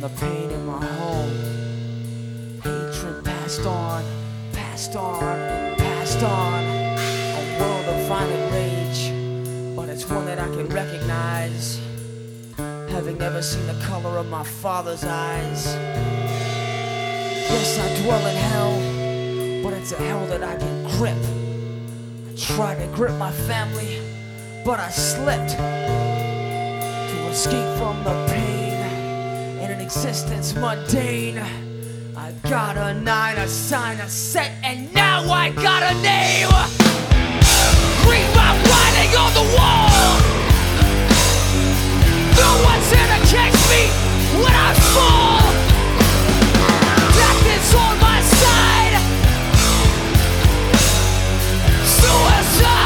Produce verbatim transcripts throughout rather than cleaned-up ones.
the pain in my home. Hatred passed on, passed on, passed on. A world of violent rage, but it's one that I can recognize, having never seen the color of my father's eyes. Yes, I dwell in hell, but it's a hell that I can grip. I tried to grip my family, but I slipped to escape from the pain in an existence mundane. I got a nine, a sign, a set, and now I got a name. Read my writing on the wall. No one's here to catch me when I fall. Death is on my side. Suicide.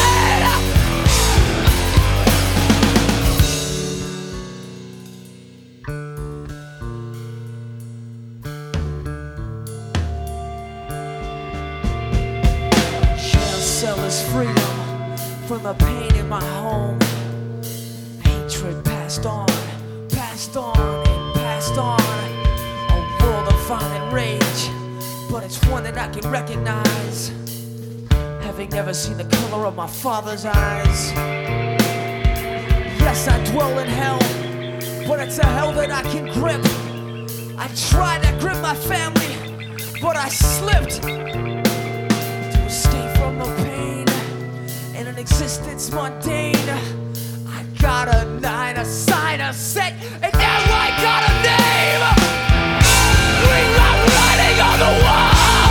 Jail cell is freedom from the pain in my home. Hatred passed on, passed on, and passed on. A world of violent rage, but it's one that I can recognize, having never seen the color of my father's eyes. Yes, I dwell in hell, but it's a hell that I can grip. I tried to grip my family, but I slipped to escape from the pain in an existence mundane. I got a nine, a sign, a set, and now I got a name. Read my writing on the wall.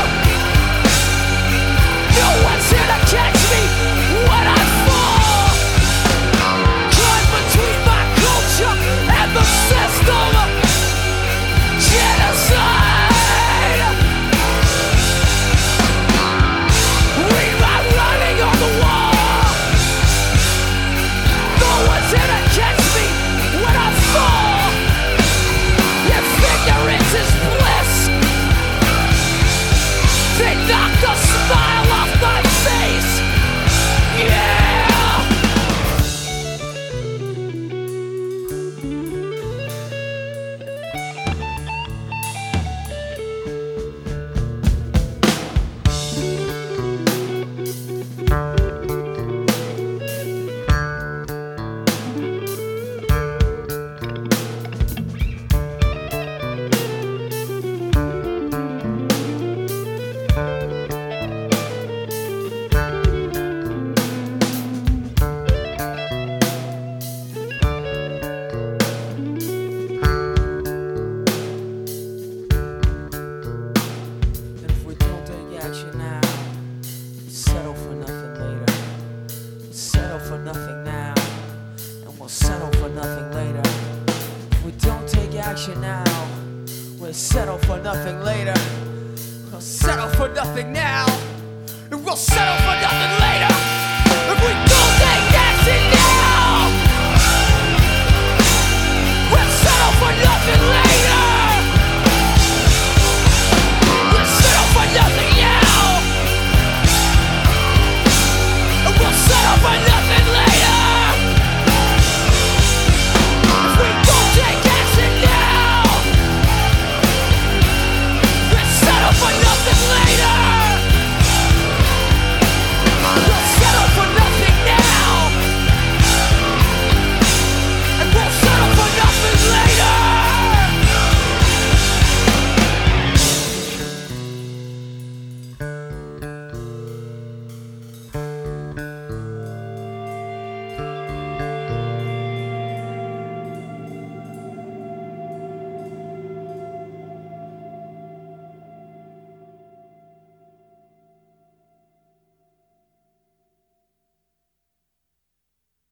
No one's here to catch me when I fall. Caught between my culture and the system. Genocide. Read my writing on the wall. No one's here to catch me when I fall. If ignorance is bliss, they knock the smile off my face. Yeah. For nothing now, and we'll settle for nothing later. If we don't take action now, we'll settle for nothing later. We'll settle for nothing now, and we'll settle